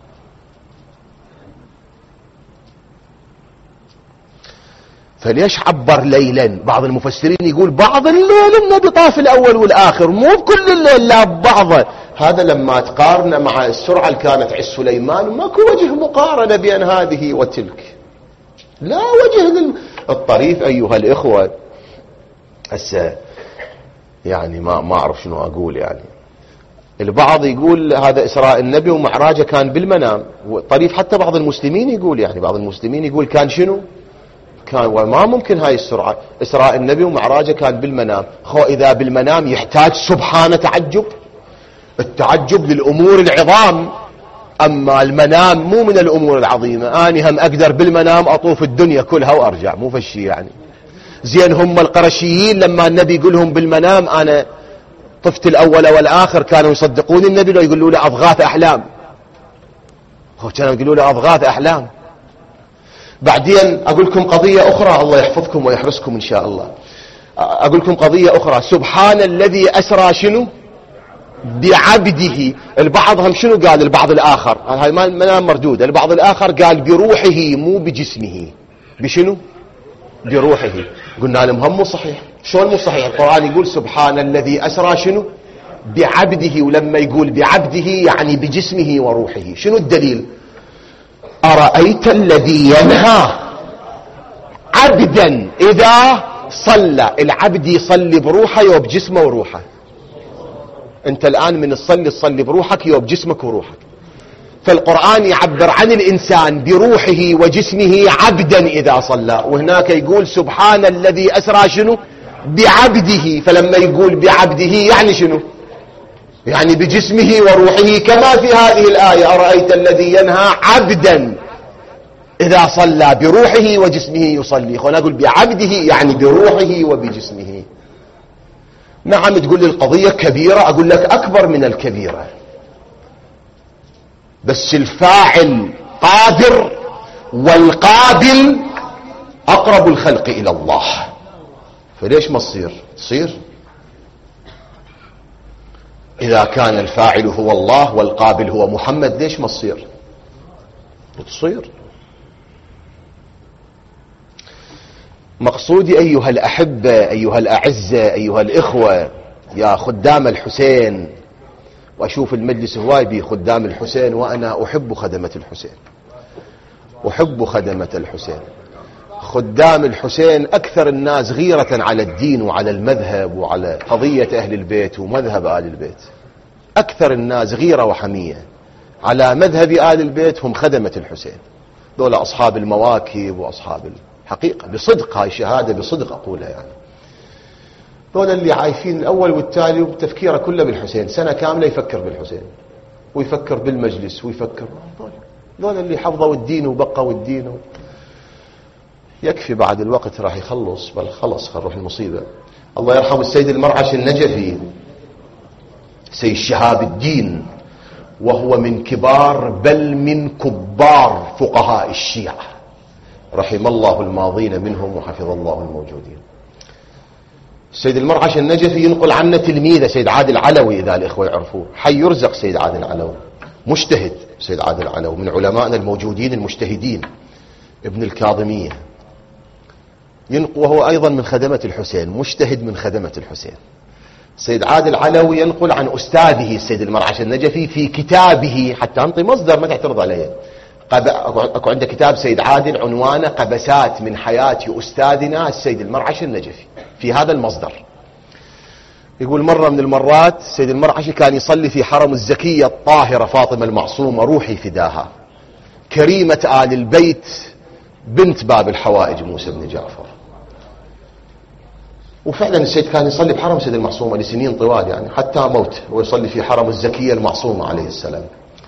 فليش عبر ليلا؟ بعض المفسرين يقول بعض الليل النبي طاف الأول والآخر، مو بكل الليل، لا ببعضه. هذا لما تقارن مع السرعة اللي كانت عند سليمان ماكو وجه مقارنة بين هذه وتلك، لا وجه الطريف. أيها الإخوة، هسه يعني ما أعرف شنو أقول. يعني البعض يقول هذا إسراء النبي ومعراجه كان بالمنام، طريف. حتى بعض المسلمين يقول، يعني بعض المسلمين يقول كان شنو؟ كان، وما ممكن هاي السرعة. إسراء النبي ومعراجه كان بالمنام. إذا بالمنام يحتاج سبحانه تعجب، التعجب للأمور العظام، أما المنام مو من الأمور العظيمة. أنا هم أقدر بالمنام أطوف الدنيا كلها وأرجع، مو فشي يعني. زين هم القرشيين لما النبي يقولهم بالمنام أنا طفت الأول والآخر، كانوا يصدقون النبي لو يقولوا له أضغاث أحلام، كانوا يقولوا له أضغاث أحلام. بعدين أقول لكم قضية أخرى، الله يحفظكم ويحرسكم إن شاء الله. أقول لكم قضية أخرى. سبحان الذي أسرى شنو؟ بعبده. البعض هم شنو قال؟ البعض الآخر، هاي منام مردود. البعض الآخر قال بروحه مو بجسمه. بشنو؟ بروحه. قلنا لهم هم مو صحيح. شلون مو صحيح؟ القرآن يقول سبحان الذي أسرى شنو؟ بعبده، ولما يقول بعبده يعني بجسمه وروحه. شنو الدليل؟ أرأيت الذي ينهى عبدا إذا صلى. العبد يصلي بروحه وبجسمه وروحه. انت الآن من تصلي بروحك وبجسمك وروحك. فالقرآن يعبر عن الإنسان بروحه وجسمه عبدا إذا صلى، وهناك يقول سبحان الذي أسرى شنو؟ بعبده. فلما يقول بعبده يعني شنو؟ يعني بجسمه وروحه، كما في هذه الآية أرأيت الذي ينهى عبدا إذا صلى بروحه وجسمه يصلي. خلنا أقول بعبده يعني بروحه وبجسمه. نعم تقول لي القضية كبيرة، أقول لك أكبر من الكبيرة، بس الفاعل قادر والقابل أقرب الخلق إلى الله، فليش ما تصير؟ إذا كان الفاعل هو الله والقابل هو محمد، ليش ما تصير؟ مقصودي أيها الأحبة، أيها الأعزة، أيها الإخوة، يا خدام الحسين، وأشوف المجلس هواي بي خدام الحسين، وأنا أحب خدمة الحسين، أحب خدمة الحسين. خدام الحسين أكثر الناس غيرة على الدين وعلى المذهب وعلى قضية أهل البيت ومذهب آل البيت. أكثر الناس غيرة وحمية على مذهب آل البيت هم خدمة الحسين. دول أصحاب المواكب وأصحاب الحقيقة، بصدق، هاي شهادة بصدق أقولها يعني. دول اللي عايشين الأول والتالي وتفكيره كله بالحسين، سنة كاملة يفكر بالحسين ويفكر بالمجلس ويفكر. دول اللي حفظوا الدين وبقوا الدين يكفي. بعد الوقت راح يخلص، بل خلص نروح المصيبة. الله يرحم السيد المرعش النجفي، سيد شهاب الدين، وهو من كبار بل من كبار فقهاء الشيعة، رحم الله الماضين منهم وحفظ الله الموجودين. السيد المرعش النجفي ينقل عنه تلميذه سيد عادل علوي، إذا الإخوة يعرفوه، حي يرزق سيد عادل علوي، مجتهد. سيد عادل علوي من علمائنا الموجودين المجتهدين، ابن الكاظمية، وهو أيضا من خدمة الحسين، مجتهد من خدمة الحسين، السيد عادل علوي ينقل عن أستاذه السيد المرعش النجفي في كتابه، حتى أنطي مصدر ما تعترض عليه، أكو عنده كتاب سيد عادل عنوانه قبسات من حياة أستاذنا السيد المرعش النجفي. في هذا المصدر يقول مرة من المرات السيد المرعشي كان يصلي في حرم الزكية الطاهرة فاطمة المعصومة روحي فداها، كريمة آل البيت، بنت باب الحوائج موسى بن جعفر. وفعلا السيد كان يصلي بحرم السيد المعصومة لسنين طوال، يعني حتى موت ويصلي في حرم الزكية المعصومة عليه السلام.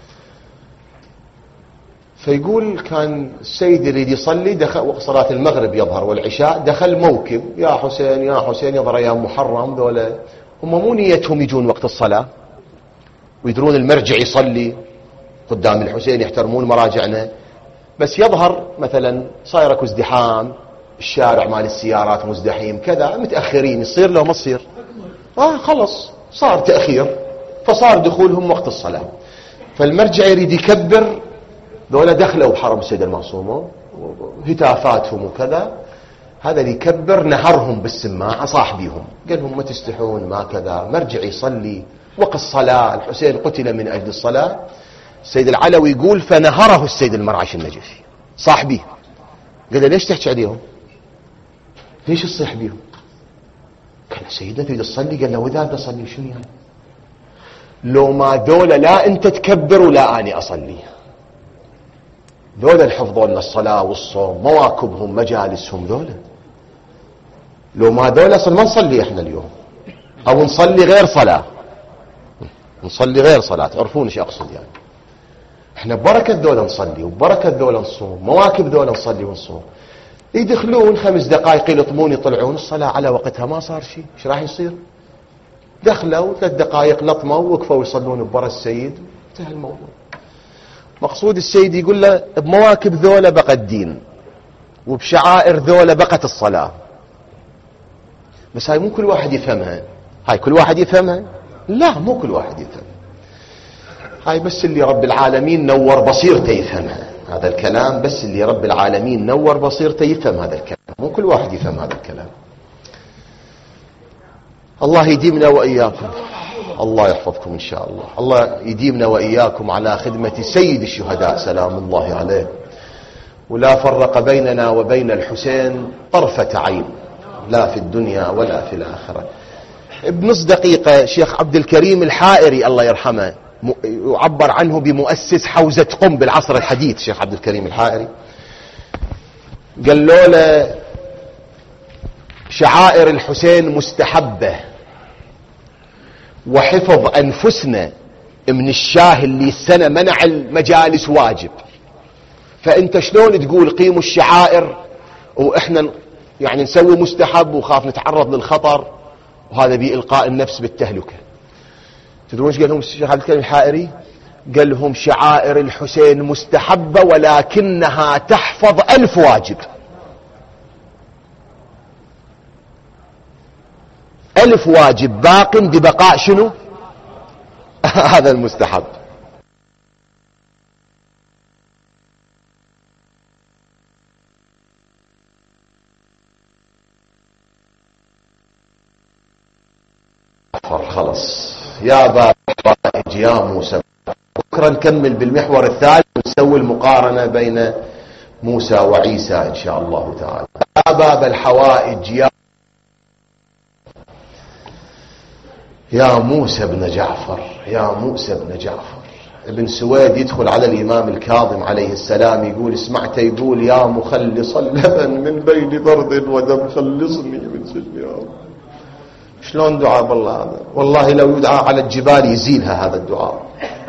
فيقول كان السيد يريد يصلي، دخل وقت صلاة المغرب يظهر والعشاء، دخل موكب يا حسين يا حسين، يظهر يا محرم، ذولا هم مو نيتهم يجون وقت الصلاة ويدرون المرجع يصلي قدام الحسين، يحترمون مراجعنا، بس يظهر مثلا صاير اكو ازدحام، الشارع مال السيارات مزدحيم كذا، متأخرين، يصير لو ما تصير خلص صار تأخير، فصار دخولهم وقت الصلاة، فالمرجع يريد يكبر، ذولا دخلوا بحرم السيد المعصومة هتافاتهم وكذا، هذا اللي يكبر نهرهم بالسماعة صاحبيهم، قال لهم ما تستحون ما كذا، مرجع يصلي وقت الصلاة، الحسين قتل من أجل الصلاة. السيد العلوي يقول فنهره السيد المرعش النجفي صاحبيه، قال له ليش تحكي عليهم، ليش تصيح بيهم؟ قال سيدنا تريد تصلي؟ قال له وإذا تصلي شنو يعني؟ لو ما ذولا لا أنت تكبر ولا أني أصلي، ذولا الحفظون للصلاة والصوم، مواكبهم مجالسهم، ذولا لو ما ذولا أصلا ما نصلي إحنا اليوم، أو نصلي غير صلاة، نصلي غير صلاة، تعرفون ايش أقصد يعني. إحنا ببركة ذولا نصلي وببركة ذولا نصوم، مواكب ذولا نصلي ونصوم. يدخلون 5 دقائق يلطمون يطلعون، الصلاة على وقتها ما صار شيء، ايش راح يصير؟ دخلوا 3 دقائق لطموا ووقفوا يصلون ببر السيد، انتهى الموضوع. مقصود السيد يقول له بمواكب ذولا بقى الدين، وبشعائر ذولا بقت الصلاة، بس هاي مو كل واحد يفهمها، هاي كل واحد يفهمها؟ لا مو كل واحد يفهمها، هاي بس اللي رب العالمين نور بصيرته يفهمها، هذا الكلام بس اللي رب العالمين نور بصيرته يفهم هذا الكلام، مو كل واحد يفهم هذا الكلام. الله يديمنا وإياكم، الله يحفظكم إن شاء الله، الله يديمنا وإياكم على خدمة سيد الشهداء سلام الله عليه، ولا فرق بيننا وبين الحسين طرفة عين، لا في الدنيا ولا في الآخرة. بنص دقيقة شيخ عبد الكريم الحائري الله يرحمه يعبر عنه بمؤسس حوزة قم بالعصر الحديث، شيخ عبد الكريم الحائري قال له شعائر الحسين مستحبة، وحفظ أنفسنا من الشاه اللي السنة منع المجالس واجب، فأنت شلون تقول قيموا الشعائر وإحنا يعني نسوي مستحب وخاف نتعرض للخطر، وهذا بإلقاء النفس بالتهلكة. تدرون ايش قال لهم الشيخ عبد الكريم الحائري؟ قال لهم شعائر الحسين مستحبة ولكنها تحفظ 1000 واجب، 1000 واجب باق ببقاء شنو؟ هذا المستحب. خلص يا باب الحوائج يا موسى، بكرة نكمل بالمحور الثالث ونسوي المقارنة بين موسى وعيسى إن شاء الله تعالى. يا باب الحوائج يا موسى بن جعفر، يا موسى بن جعفر. ابن سويد يدخل على الإمام الكاظم عليه السلام يقول اسمعته يقول يا مخلص اللبن من بين برد ودم خلصني من سجن يا رب. شلون دعاء بالله هذا؟ والله لو يدعى على الجبال يزيلها هذا الدعاء.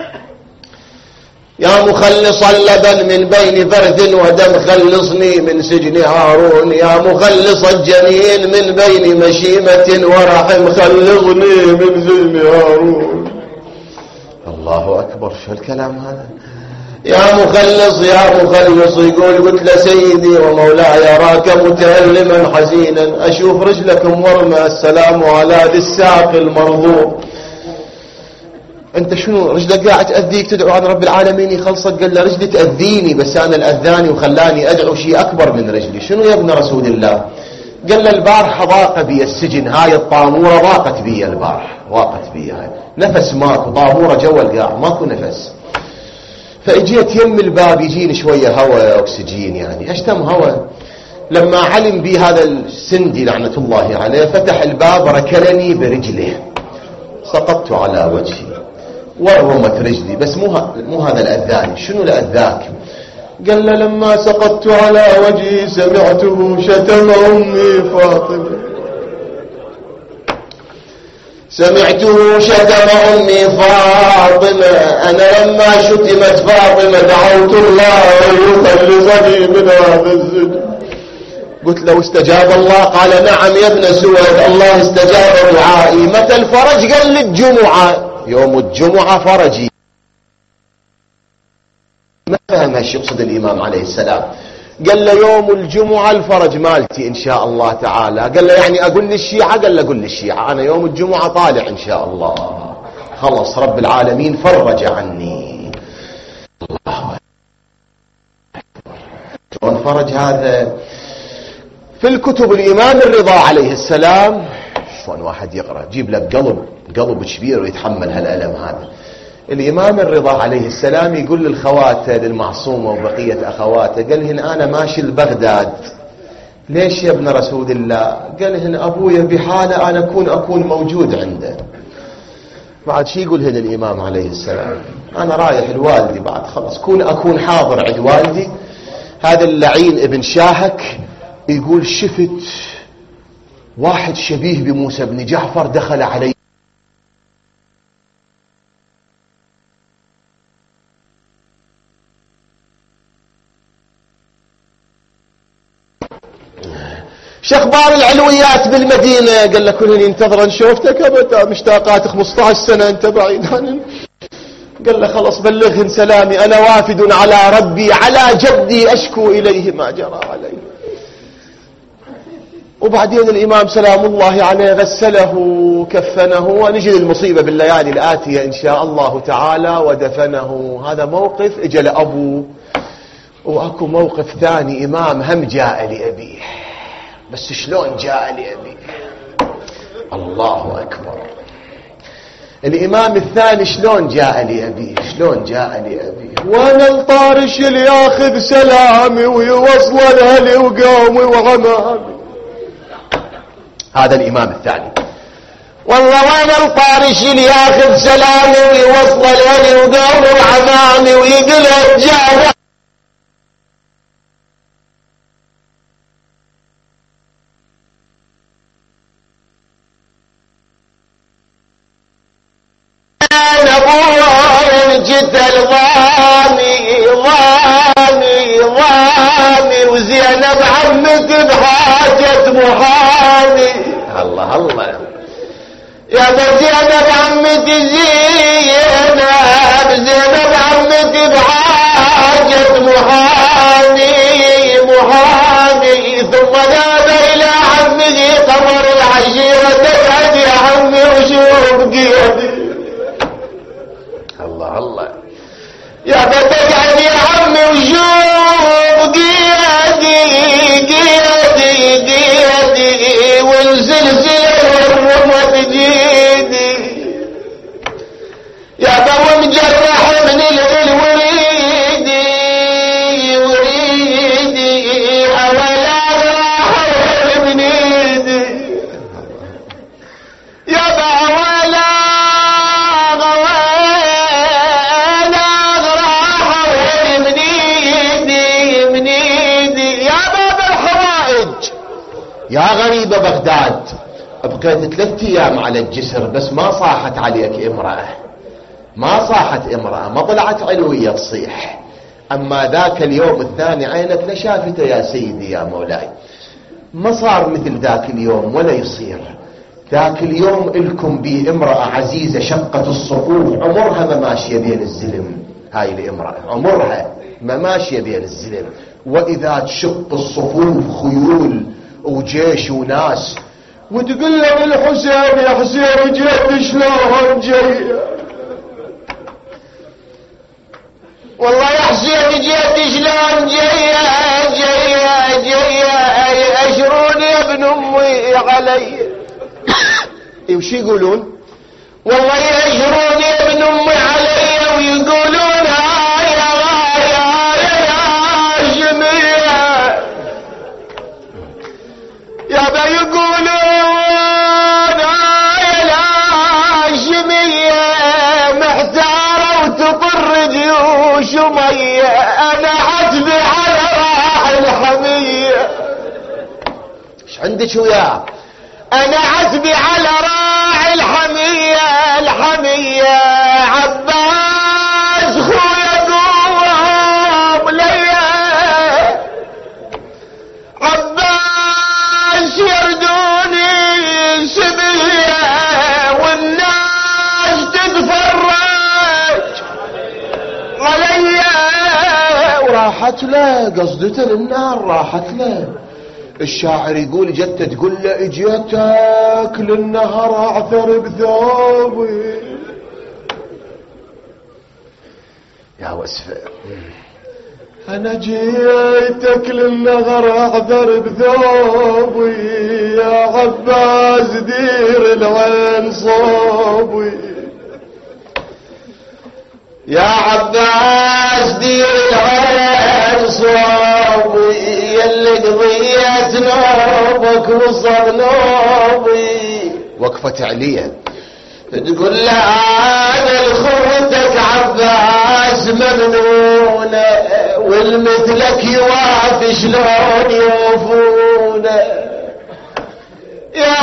يا مخلص اللبن من بين فرث ودم خلصني من سجن هارون، يا مخلص الجنين من بين مشيمة ورحم خلصني من سجن هارون. الله أكبر، شو الكلام هذا؟ يا مخلص يا مخلص، يقول قلت له سيدي ومولاي أراك متألما حزينا، أشوف رجلك مورمة، السلام على ذي الساق المرضوب. انت شنو رجلك قاعد تأذيك تدعو عن رب العالمين يخلصك؟ قال له رجلي تأذيني بس انا الأذاني وخلاني ادعو شيء اكبر من رجلي. شنو يا ابن رسول الله؟ قال له البارحة ضاق بي السجن، هاي الطامورة ضاقت بي البارحة، ضاقت بي هاي، نفس ماكو، طامورة جوا القاع ماكو نفس. فاجيت يم الباب يجيني شوية هواء أكسجين، يعني أشتم هواء. لما علم بي هذا السندي لعنة الله عليه فتح الباب ركلني برجله، سقطت على وجهي ورمت رجلي، بس مو هذا الأذاني. شنو الأذاك؟ قال له لما سقطت على وجهي سمعته شتم أمي فاطمة، سمعته شتم أمي فاطمة، أنا لما شتمت فاطمة دعوت الله أن يخلصني من هذا السجن. قلت له استجاب الله؟ قال نعم يا ابن سويد، الله استجاب دعائي. متى الفرج؟ قال لي الجمعة، يوم الجمعة فرجي. ما فهم ايش يقصد الإمام عليه السلام. قال له يوم الجمعة الفرج مالتي إن شاء الله تعالى. قال له يعني أقول للشيعة؟ قال له قل للشيعة أنا يوم الجمعة طالع إن شاء الله. خلص رب العالمين فرج عني. الله شلون فرج هذا؟ في الكتب الإمام الرضا عليه السلام، شلون واحد يقرأ جيب لك قلب كبير ويتحمل هالألم هذا. الإمام الرضا عليه السلام يقول للخواته للمعصومة وبقية أخواته، قال هن أنا ماشي لبغداد. ليش يا ابن رسول الله؟ قال هن أبويا بحالة أنا أكون موجود عنده. بعد شي يقول هن الإمام عليه السلام؟ أنا رايح لوالدي بعد خلص أكون حاضر عند والدي. هذا اللعين ابن شاهك يقول شفت واحد شبيه بموسى بن جعفر دخل علي شخبار العلويات بالمدينة. قال له كلن ينتظر شوفتك أبدا مشتاقات 15 سنة أنت بعيد عنهم. قال له خلص بلغهن سلامي، أنا وافد على ربي على جدي أشكو إليه ما جرى عليه. وبعدين الإمام سلام الله عليه غسله كفنه، ونجي للمصيبة بالليالي الآتية إن شاء الله تعالى ودفنه. هذا موقف اجى لأبوه. وأكو موقف ثاني، إمام هم جاء لأبيه، بس شلون جاء لأبيه؟ الله أكبر. الإمام الثاني شلون جاء لأبيه؟ شلون جاء لأبيه؟ وانا الطارش اللي ياخذ سلامي ويوصل لأهلي وقومي وغمامي. هذا الإمام الثاني. والله وانا الطارش اللي ياخذ سلامي ويوصل لأهلي وقومي وغمامي ويقلب جاء جدل ضامي وزينب عمتي بحاجة محامي. الله الله يا زينب عمتي زينب عمتي بحاجة محامي ثم ذهب إلى عمه قمر العشيرة تسعد يا عمي وشوف قيدي. الله الله يا فتجعل يا عمي وشوف قيدي والزلزلة والرمة جيدي يا بابا مجرح من الوريدي أولا راح من ايدي يا بابا يا غريب بغداد. بقيت 3 أيام على الجسر بس ما صاحت عليك امرأة، ما صاحت امرأة، ما طلعت علوية تصيح. أما ذاك اليوم الثاني عينك لشافته يا سيدي يا مولاي. ما صار مثل ذاك اليوم ولا يصير. ذاك اليوم إلكم بي امرأة عزيزة شقت الصفوف، عمرها ما ماشية بين الزلم. هاي الامرأة عمرها ما ماشية بين الزلم، وإذا تشق الصفوف خيول وجيش وناس وتقول له الحسين يا حسين جيت شلون جاي والله يا حسين جيت شلون جاية اشروني يا ابن امي علي. وش يقولون؟ والله يأجروني يا ابن امي علي ويقولون يا جميع يا با يقولون يا جميع محتارة وتطر جيوش مية انا عتبي على راح الحمية. ايش عندك وياه؟ انا عتبي على راعي الحمية عباس خويا قوم ليا عباس يردوني سبية والناس تتفرج عليا. وراحت له قصدته للنار راحت له. الشاعر يقول جدته تقول له اجيتك للنهر اعثر بثوبي. يا وسفة انا جيتك للنهر اعثر بثوبي يا عباس دير العين صوبي يا عباس دير العين صوبي يلي قضيت نوبك وصل نوبي. وقفة عليا تقول له انا لخوتك عباس ممنونة والمثلك يوافي شلون يوفونه يا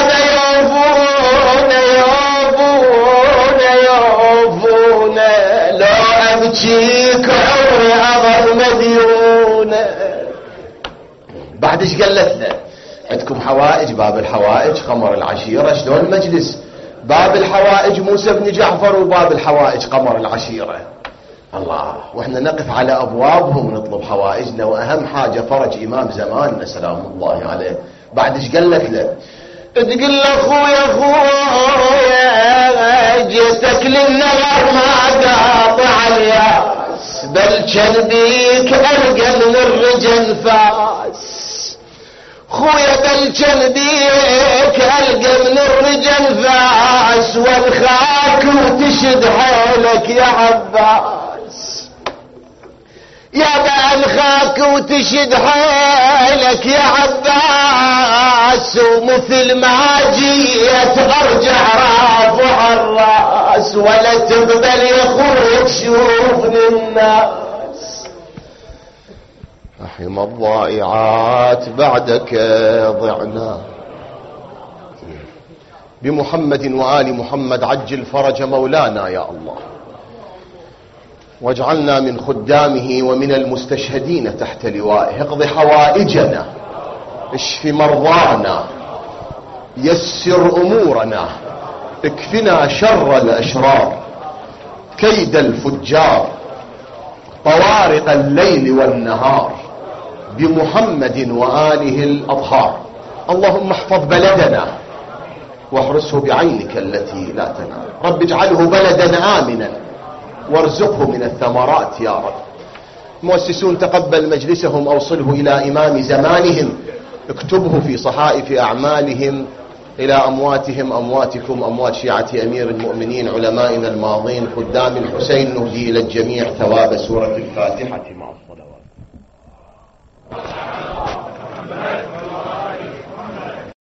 يوفونه لو ابكيك عمري اظل مديونه. بعد ايش قالت له؟ عندكم حوائج باب الحوائج قمر العشيرة. شلون المجلس؟ باب الحوائج موسى بن جعفر وباب الحوائج قمر العشيرة. الله. واحنا نقف على ابوابهم نطلب حوائجنا واهم حاجة فرج امام زماننا سلام الله عليه. بعد ايش قالت له؟ تقول له اخويا جيتك للنهر ما قاطع الياس بل كان بيك القى من الرجل فاس. خويا بل كان بيك القى من الرجل فاس والخاك وتشد حولك يا عباس يا بالخاك وتشد حيلك يا عباس ومثل ما جيت ارجع رافع الراس ولا تقبل يا خويا تشوفني الناس. رحم الضائعات بعدك ضعنا بمحمد وآل محمد عجل فرج مولانا يا الله واجعلنا من خدامه ومن المستشهدين تحت لوائه. اقض حوائجنا اشف مرضانا يسر امورنا اكفنا شر الاشرار كيد الفجار طوارق الليل والنهار بمحمد وآله الأطهار. اللهم احفظ بلدنا واحرسه بعينك التي لا تنام. رب اجعله بلدا آمنا وارزقه من الثمرات يا رب. مؤسسون تقبل مجلسهم أوصله إلى إمام زمانهم اكتبه في صحائف أعمالهم إلى أمواتهم أمواتكم أموات شيعة أمير المؤمنين علمائنا الماضين خدام الحسين. نهدي إلى الجميع ثواب سورة الفاتحة.